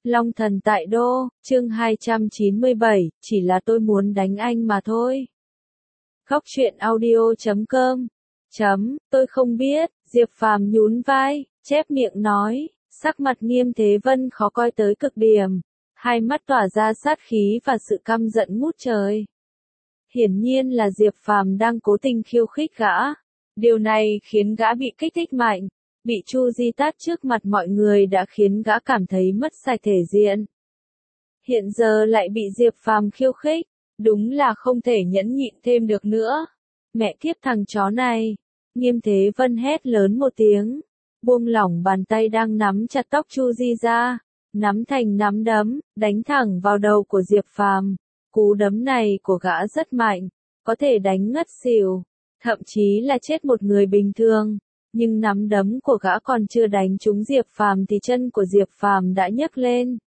Long thần tại đô, chương 297, chỉ là tôi muốn đánh anh mà thôi. Góc truyện audio.com. Tôi không biết, Diệp Phàm nhún vai, chép miệng nói, sắc mặt Nghiêm Thế Vân khó coi tới cực điểm, hai mắt tỏa ra sát khí và sự căm giận ngút trời. Hiển nhiên là Diệp Phàm đang cố tình khiêu khích gã. Điều này khiến gã bị kích thích mạnh, bị Chu Di tát trước mặt mọi người đã khiến gã cảm thấy mất sạch thể diện. Hiện giờ lại bị Diệp Phàm khiêu khích, đúng là không thể nhẫn nhịn thêm được nữa. Mẹ kiếp thằng chó này, Nghiêm Thế Vân hét lớn một tiếng, buông lỏng bàn tay đang nắm chặt tóc Chu Di ra, nắm thành nắm đấm, đánh thẳng vào đầu của Diệp Phàm. Cú đấm này của gã rất mạnh, có thể đánh ngất xỉu, thậm chí là chết một người bình thường. Nhưng nắm đấm của gã còn chưa đánh trúng Diệp Phàm thì chân của Diệp Phàm đã nhấc lên,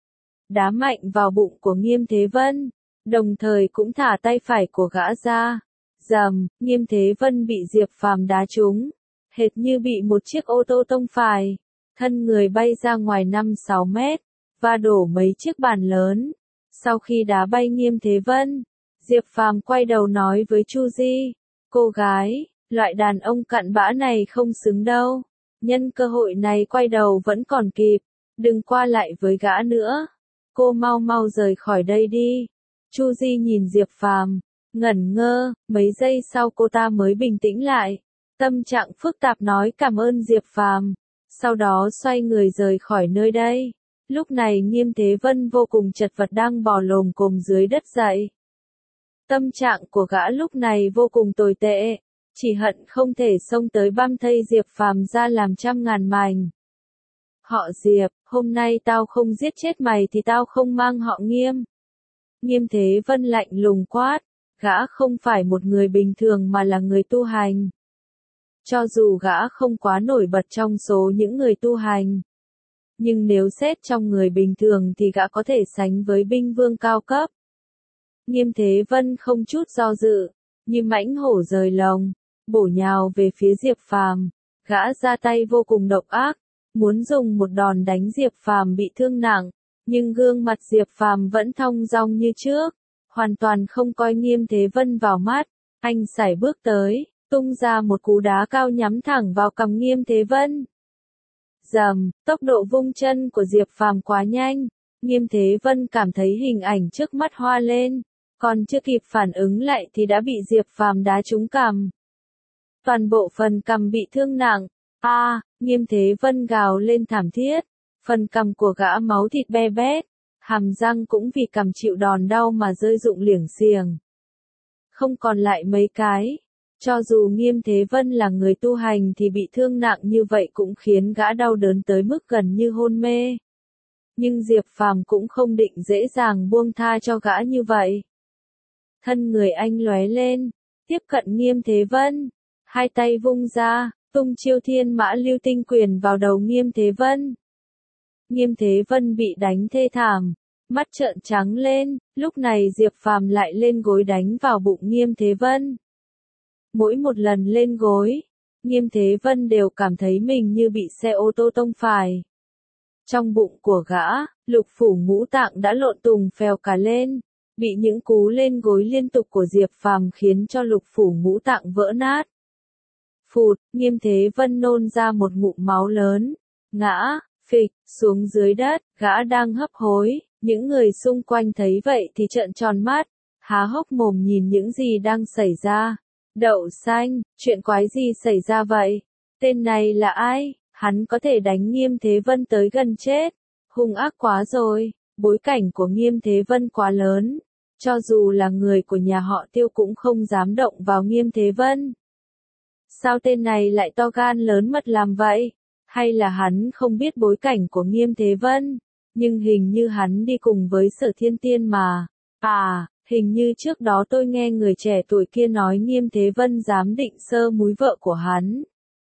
đá mạnh vào bụng của Nghiêm Thế Vân, đồng thời cũng thả tay phải của gã ra. Rầm, Nghiêm Thế Vân bị Diệp Phàm đá trúng, hệt như bị một chiếc ô tô tông phải, thân người bay ra ngoài 5-6 mét, và đổ mấy chiếc bàn lớn. Sau khi đá bay Nghiêm Thế Vân, Diệp Phàm quay đầu nói với Chu Di, cô gái, loại đàn ông cặn bã này không xứng đâu, nhân cơ hội này quay đầu vẫn còn kịp, đừng qua lại với gã nữa, cô mau mau rời khỏi đây đi. Chu Di nhìn Diệp Phàm, ngẩn ngơ, mấy giây sau cô ta mới bình tĩnh lại, tâm trạng phức tạp nói cảm ơn Diệp Phàm, sau đó xoay người rời khỏi nơi đây. Lúc này Nghiêm Thế Vân vô cùng chật vật đang bò lồm cồm dưới đất dậy. Tâm trạng của gã lúc này vô cùng tồi tệ, chỉ hận không thể xông tới băm thây Diệp Phàm ra làm trăm ngàn mảnh. Họ Diệp, hôm nay tao không giết chết mày thì tao không mang họ Nghiêm. Nghiêm Thế Vân lạnh lùng quát, gã không phải một người bình thường mà là người tu hành. Cho dù gã không quá nổi bật trong số những người tu hành, nhưng nếu xét trong người bình thường thì gã có thể sánh với binh vương cao cấp. Nghiêm Thế Vân không chút do dự, như mãnh hổ rời lồng, bổ nhào về phía Diệp Phàm, gã ra tay vô cùng độc ác, muốn dùng một đòn đánh Diệp Phàm bị thương nặng, nhưng gương mặt Diệp Phàm vẫn thong dong như trước, hoàn toàn không coi Nghiêm Thế Vân vào mắt, anh sải bước tới, tung ra một cú đá cao nhắm thẳng vào cằm Nghiêm Thế Vân. Rầm, tốc độ vung chân của Diệp Phàm quá nhanh, Nghiêm Thế Vân cảm thấy hình ảnh trước mắt hoa lên, còn chưa kịp phản ứng lại thì đã bị Diệp Phàm đá trúng cằm. Toàn bộ phần cằm bị thương nặng, Nghiêm Thế Vân gào lên thảm thiết, phần cằm của gã máu thịt be bét, hàm răng cũng vì cằm chịu đòn đau mà rơi rụng liểng xiềng. Không còn lại mấy cái. Cho dù Nghiêm Thế Vân là người tu hành thì bị thương nặng như vậy cũng khiến gã đau đớn tới mức gần như hôn mê. Nhưng Diệp Phàm cũng không định dễ dàng buông tha cho gã như vậy. Thân người anh lóe lên, tiếp cận Nghiêm Thế Vân, hai tay vung ra, tung chiêu Thiên Mã Lưu Tinh Quyền vào đầu Nghiêm Thế Vân. Nghiêm Thế Vân bị đánh thê thảm, mắt trợn trắng lên, lúc này Diệp Phàm lại lên gối đánh vào bụng Nghiêm Thế Vân. Mỗi một lần lên gối, Nghiêm Thế Vân đều cảm thấy mình như bị xe ô tô tông phải. Trong bụng của gã, lục phủ ngũ tạng đã lộn tùng phèo cả lên, bị những cú lên gối liên tục của Diệp Phàm khiến cho lục phủ ngũ tạng vỡ nát. Phụt, Nghiêm Thế Vân nôn ra một ngụm máu lớn, ngã, phịch, xuống dưới đất, gã đang hấp hối, những người xung quanh thấy vậy thì trợn tròn mắt, há hốc mồm nhìn những gì đang xảy ra. Đậu xanh, chuyện quái gì xảy ra vậy? Tên này là ai? Hắn có thể đánh Nghiêm Thế Vân tới gần chết. Hung ác quá rồi, bối cảnh của Nghiêm Thế Vân quá lớn. Cho dù là người của nhà họ Tiêu cũng không dám động vào Nghiêm Thế Vân. Sao tên này lại to gan lớn mật làm vậy? Hay là hắn không biết bối cảnh của Nghiêm Thế Vân? Nhưng hình như hắn đi cùng với Sở Thiên Tiên mà. Hình như trước đó tôi nghe người trẻ tuổi kia nói Nghiêm Thế Vân dám định sơ múi vợ của hắn.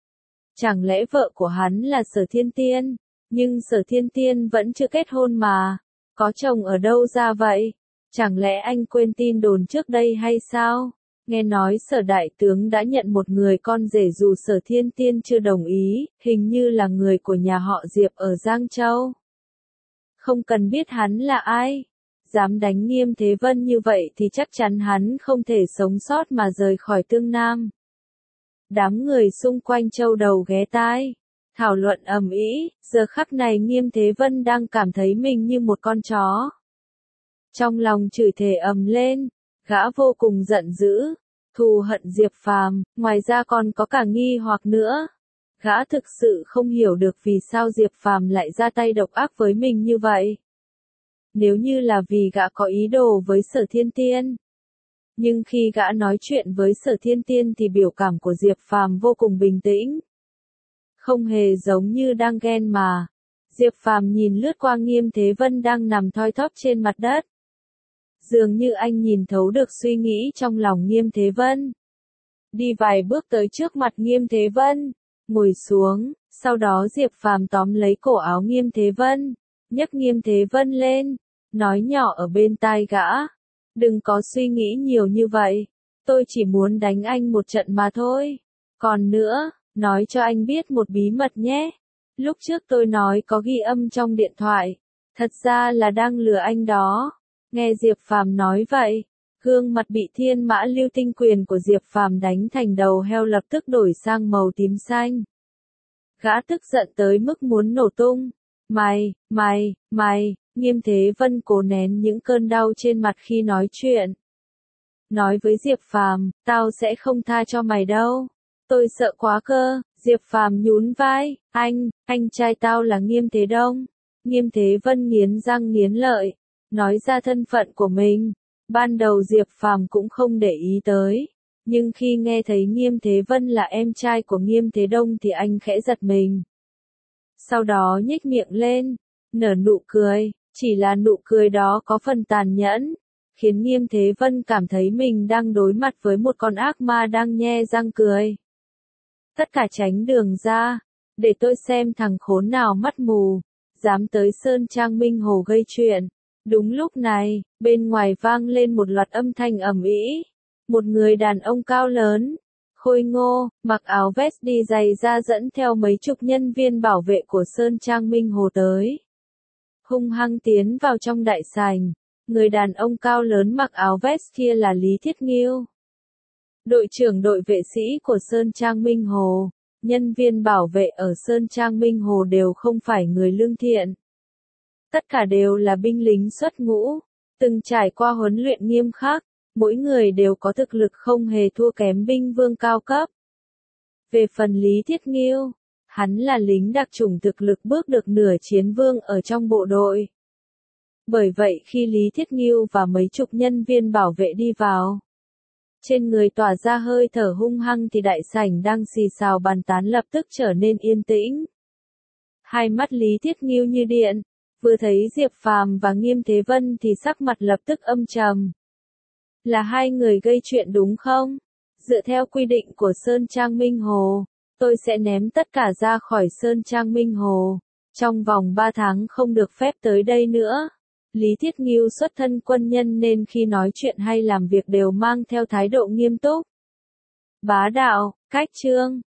Chẳng lẽ vợ của hắn là Sở Thiên Tiên? Nhưng Sở Thiên Tiên vẫn chưa kết hôn mà. Có chồng ở đâu ra vậy? Chẳng lẽ anh quên tin đồn trước đây hay sao? Nghe nói Sở Đại Tướng đã nhận một người con rể dù Sở Thiên Tiên chưa đồng ý, hình như là người của nhà họ Diệp ở Giang Châu. Không cần biết hắn là ai. Dám đánh Nghiêm Thế Vân như vậy thì chắc chắn hắn không thể sống sót mà rời khỏi Tương Nam. Đám người xung quanh châu đầu ghé tai, thảo luận ầm ĩ, giờ khắc này Nghiêm Thế Vân đang cảm thấy mình như một con chó. Trong lòng chửi thề ầm lên, gã vô cùng giận dữ, thù hận Diệp Phàm, ngoài ra còn có cả nghi hoặc nữa. Gã thực sự không hiểu được vì sao Diệp Phàm lại ra tay độc ác với mình như vậy. Nếu như là vì gã có ý đồ với Sở Thiên Tiên. Nhưng khi gã nói chuyện với Sở Thiên Tiên thì biểu cảm của Diệp Phàm vô cùng bình tĩnh. Không hề giống như đang ghen mà. Diệp Phàm nhìn lướt qua Nghiêm Thế Vân đang nằm thoi thóp trên mặt đất. Dường như anh nhìn thấu được suy nghĩ trong lòng Nghiêm Thế Vân. Đi vài bước tới trước mặt Nghiêm Thế Vân, ngồi xuống, sau đó Diệp Phàm tóm lấy cổ áo Nghiêm Thế Vân, nhấc Nghiêm Thế Vân lên, nói nhỏ ở bên tai gã. Đừng có suy nghĩ nhiều như vậy, tôi chỉ muốn đánh anh một trận mà thôi. Còn nữa, nói cho anh biết một bí mật nhé. Lúc trước tôi nói có ghi âm trong điện thoại, thật ra là đang lừa anh đó. Nghe Diệp Phàm nói vậy, gương mặt bị Thiên Mã Lưu Tinh quyền của Diệp Phàm đánh thành đầu heo lập tức đổi sang màu tím xanh. Gã tức giận tới mức muốn nổ tung. Mày, Nghiêm Thế Vân cố nén những cơn đau trên mặt khi nói chuyện. Nói với Diệp Phàm, tao sẽ không tha cho mày đâu. Tôi sợ quá cơ. Diệp Phàm nhún vai, anh trai tao là Nghiêm Thế Đông. Nghiêm Thế Vân nghiến răng nghiến lợi, nói ra thân phận của mình. Ban đầu Diệp Phàm cũng không để ý tới, nhưng khi nghe thấy Nghiêm Thế Vân là em trai của Nghiêm Thế Đông thì anh khẽ giật mình. Sau đó nhếch miệng lên, nở nụ cười, chỉ là nụ cười đó có phần tàn nhẫn, khiến Nghiêm Thế Vân cảm thấy mình đang đối mặt với một con ác ma đang nhe răng cười. Tất cả tránh đường ra, để tôi xem thằng khốn nào mắt mù, dám tới Sơn Trang Minh Hồ gây chuyện. Đúng lúc này, bên ngoài vang lên một loạt âm thanh ầm ĩ. Một người đàn ông cao lớn, khôi ngô, mặc áo vest đi giày da dẫn theo mấy chục nhân viên bảo vệ của Sơn Trang Minh Hồ tới. Hung hăng tiến vào trong đại sảnh. Người đàn ông cao lớn mặc áo vest kia là Lý Thiết Nghiêu, đội trưởng đội vệ sĩ của Sơn Trang Minh Hồ. Nhân viên bảo vệ ở Sơn Trang Minh Hồ đều không phải người lương thiện. Tất cả đều là binh lính xuất ngũ, từng trải qua huấn luyện nghiêm khắc, mỗi người đều có thực lực không hề thua kém binh vương cao cấp. Về phần Lý Thiết Nghiêu, hắn là lính đặc chủng thực lực bước được nửa chiến vương ở trong bộ đội. Bởi vậy khi Lý Thiết Nghiêu và mấy chục nhân viên bảo vệ đi vào, trên người tỏa ra hơi thở hung hăng thì đại sảnh đang xì xào bàn tán lập tức trở nên yên tĩnh. Hai mắt Lý Thiết Nghiêu như điện, vừa thấy Diệp Phàm và Nghiêm Thế Vân thì sắc mặt lập tức âm trầm. Là hai người gây chuyện đúng không? Dựa theo quy định của Sơn Trang Minh Hồ, tôi sẽ ném tất cả ra khỏi Sơn Trang Minh Hồ. Trong vòng 3 tháng không được phép tới đây nữa. Lý Thiết Nghiêu xuất thân quân nhân nên khi nói chuyện hay làm việc đều mang theo thái độ nghiêm túc. Bá đạo, cách chương.